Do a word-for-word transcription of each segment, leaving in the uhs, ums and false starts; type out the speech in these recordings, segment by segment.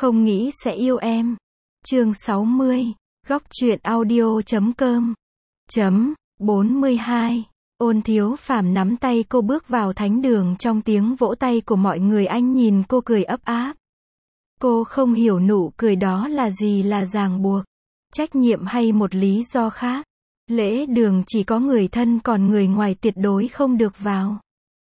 Không nghĩ sẽ yêu em. Chương sáu mươi. Góc truyện audio chấm com. Chấm. bốn mươi hai. Ôn Thiếu Phàm nắm tay cô bước vào thánh đường trong tiếng vỗ tay của mọi người. Anh nhìn cô cười ấp áp. Cô không hiểu nụ cười đó là gì, là ràng buộc, trách nhiệm hay một lý do khác. Lễ đường chỉ có người thân, còn người ngoài tuyệt đối không được vào.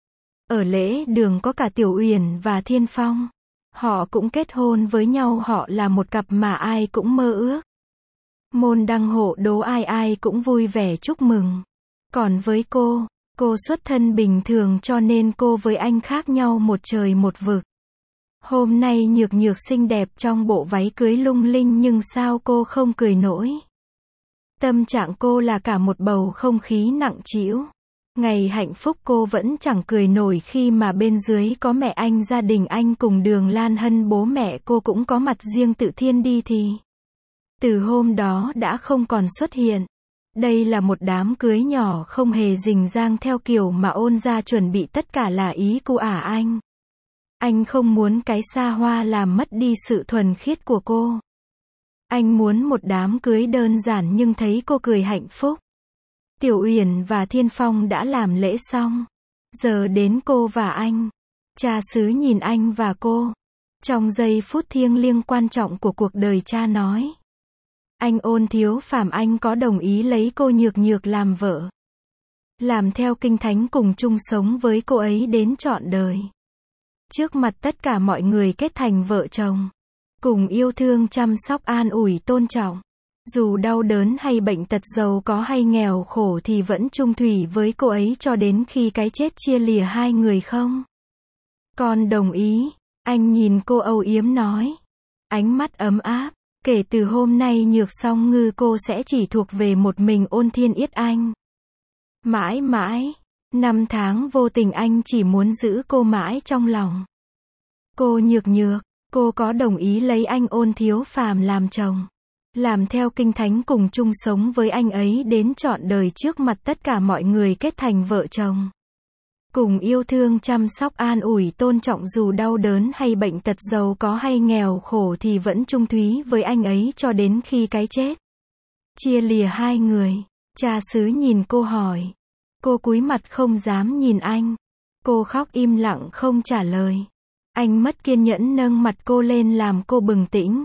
Ở lễ đường có cả Tiểu Uyển và Thiên Phong. Họ cũng kết hôn với nhau, họ là một cặp mà ai cũng mơ ước. Môn đăng hộ đố, ai ai cũng vui vẻ chúc mừng. Còn với cô, cô xuất thân bình thường cho nên cô với anh khác nhau một trời một vực. Hôm nay Nhược Nhược xinh đẹp trong bộ váy cưới lung linh, nhưng sao cô không cười nổi. Tâm trạng cô là cả một bầu không khí nặng trĩu. Ngày hạnh phúc cô vẫn chẳng cười nổi khi mà bên dưới có mẹ anh, gia đình anh cùng Đường Lan Hân, bố mẹ cô cũng có mặt riêng. Tự Thiên đi thì từ hôm đó đã không còn xuất hiện. Đây là một đám cưới nhỏ không hề rình rang theo kiểu mà Ôn gia chuẩn bị, tất cả là ý của ả anh. Anh không muốn cái xa hoa làm mất đi sự thuần khiết của cô. Anh muốn một đám cưới đơn giản nhưng thấy cô cười hạnh phúc. Tiểu Uyển và Thiên Phong đã làm lễ xong. Giờ đến cô và anh. Cha xứ nhìn anh và cô. Trong giây phút thiêng liêng quan trọng của cuộc đời, cha nói: anh Ôn Thiếu Phàm, anh có đồng ý lấy cô Nhược Nhược làm vợ, làm theo kinh thánh, cùng chung sống với cô ấy đến trọn đời. Trước mặt tất cả mọi người kết thành vợ chồng, cùng yêu thương, chăm sóc, an ủi, tôn trọng. Dù đau đớn hay bệnh tật, giàu có hay nghèo khổ thì vẫn chung thủy với cô ấy cho đến khi cái chết chia lìa hai người. Không? Con đồng ý. Anh nhìn cô âu yếm nói. Ánh mắt ấm áp. Kể từ hôm nay Nhược Song Ngư cô sẽ chỉ thuộc về một mình Ôn Thiên Yết Anh. Mãi mãi. Năm tháng vô tình anh chỉ muốn giữ cô mãi trong lòng. Cô Nhược Nhược, cô có đồng ý lấy anh Ôn Thiếu Phàm làm chồng, làm theo kinh thánh, cùng chung sống với anh ấy đến trọn đời, trước mặt tất cả mọi người kết thành vợ chồng, cùng yêu thương, chăm sóc, an ủi, tôn trọng, dù đau đớn hay bệnh tật, giàu có hay nghèo khổ thì vẫn chung thúy với anh ấy cho đến khi cái chết chia lìa hai người. Cha xứ nhìn cô hỏi. Cô cúi mặt không dám nhìn anh. Cô khóc im lặng không trả lời. Anh mất kiên nhẫn nâng mặt cô lên làm cô bừng tỉnh.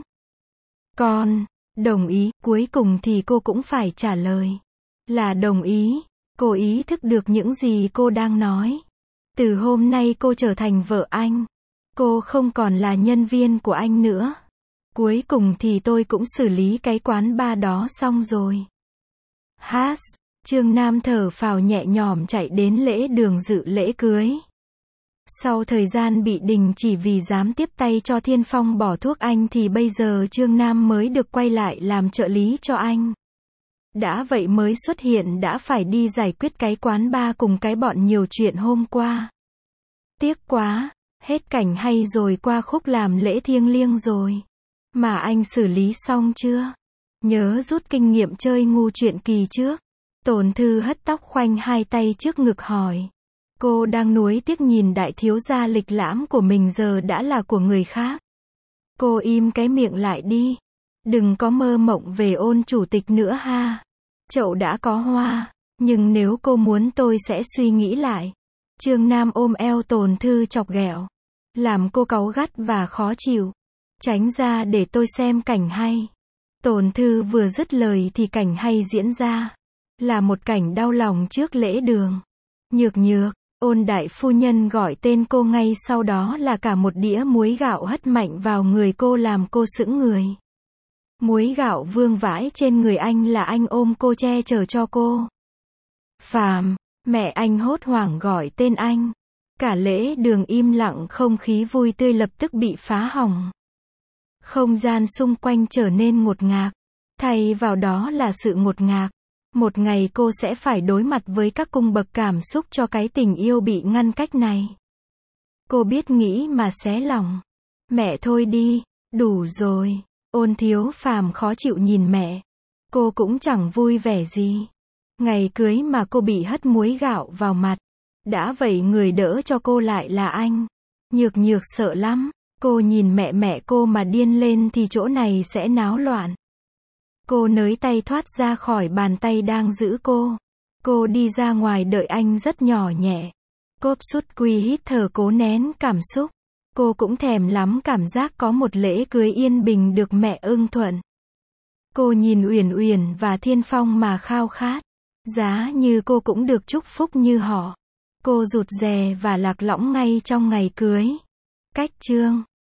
Con đồng ý. Cuối cùng thì cô cũng phải trả lời là đồng ý. Cô ý thức được những gì cô đang nói. Từ hôm nay cô trở thành vợ anh. Cô không còn là nhân viên của anh nữa. Cuối cùng thì tôi cũng xử lý cái quán bar đó xong rồi. Hát. Trương Nam thở phào nhẹ nhõm chạy đến lễ đường dự lễ cưới. Sau thời gian bị đình chỉ vì dám tiếp tay cho Thiên Phong bỏ thuốc anh thì bây giờ Trương Nam mới được quay lại làm trợ lý cho anh. Đã vậy mới xuất hiện đã phải đi giải quyết cái quán bar cùng cái bọn nhiều chuyện hôm qua. Tiếc quá, hết cảnh hay rồi, qua khúc làm lễ thiêng liêng rồi. Mà anh xử lý xong chưa? Nhớ rút kinh nghiệm chơi ngu chuyện kỳ trước. Tồn Thư hất tóc khoanh hai tay trước ngực hỏi. Cô đang nuối tiếc nhìn đại thiếu gia lịch lãm của mình giờ đã là của người khác. Cô im cái miệng lại đi. Đừng có mơ mộng về Ôn chủ tịch nữa ha. Chậu đã có hoa. Nhưng nếu cô muốn tôi sẽ suy nghĩ lại. Trương Nam ôm eo Tồn Thư chọc ghẹo, làm cô cáu gắt và khó chịu. Tránh ra để tôi xem cảnh hay. Tồn Thư vừa dứt lời thì cảnh hay diễn ra. Là một cảnh đau lòng trước lễ đường. Nhược Nhược, Ôn đại phu nhân gọi tên cô ngay sau đó là cả một đĩa muối gạo hất mạnh vào người cô làm cô sững người. Muối gạo vương vãi trên người anh là anh ôm cô che chở cho cô. Phàm, mẹ anh hốt hoảng gọi tên anh. Cả lễ đường im lặng, không khí vui tươi lập tức bị phá hỏng. Không gian xung quanh trở nên ngột ngạt. Thay vào đó là sự ngột ngạt. Một ngày cô sẽ phải đối mặt với các cung bậc cảm xúc cho cái tình yêu bị ngăn cách này. Cô biết nghĩ mà xé lòng. Mẹ thôi đi, đủ rồi. Ôn Thiếu Phàm khó chịu nhìn mẹ. Cô cũng chẳng vui vẻ gì. Ngày cưới mà cô bị hất muối gạo vào mặt. Đã vậy người đỡ cho cô lại là anh. Nhược Nhược sợ lắm. Cô nhìn mẹ mẹ cô mà điên lên thì chỗ này sẽ náo loạn. Cô nới tay thoát ra khỏi bàn tay đang giữ cô. Cô đi ra ngoài đợi anh rất nhỏ nhẹ. Cốp sút quy hít thở cố nén cảm xúc. Cô cũng thèm lắm cảm giác có một lễ cưới yên bình được mẹ ưng thuận. Cô nhìn Uyển Uyển và Thiên Phong mà khao khát. Giá như cô cũng được chúc phúc như họ. Cô rụt rè và lạc lõng ngay trong ngày cưới. Cách chương